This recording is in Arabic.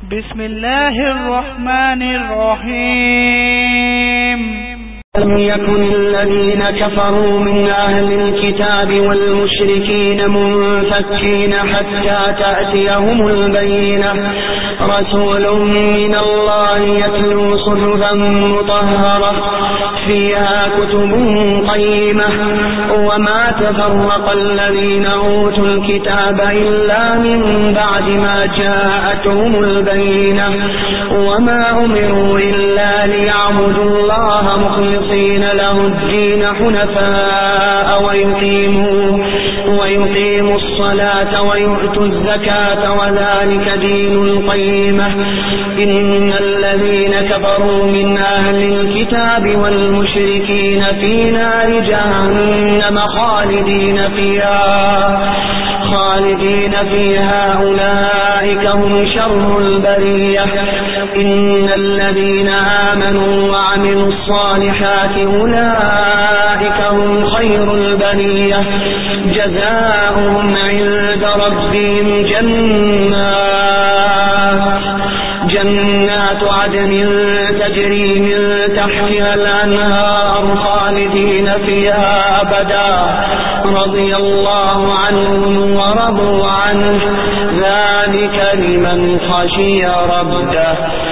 بسم الله الرحمن الرحيم. لم يكن الذين كفروا من أهل الكتاب والمشركين منفكين حتى تأتيهم البينة رسول من الله يتلو صحفا مطهرة فيها كتب قيمة وما تفرق الذين أوتوا الكتاب إلا من بعد ما جاءتهم البينة وما أمروا إلا ليعبدوا الله مخلصين له الدين حنفاء ويقيموا الصلاة ويؤتوا الزكاة وذلك دين القيمة إن الذين كفروا من أهل الكتاب والمشركين في نار جهنم خالدين فيها أولئك هم شر البرية إن الذين آمنوا وعملوا الصالحات أولئك هم خير البرية جزاؤهم عند ربهم جنات عدن تجري من تحتها الأنهار خالدين فيها أبدا رضي الله عنهم ورضوا عنه ذلك لمن خشي ربه.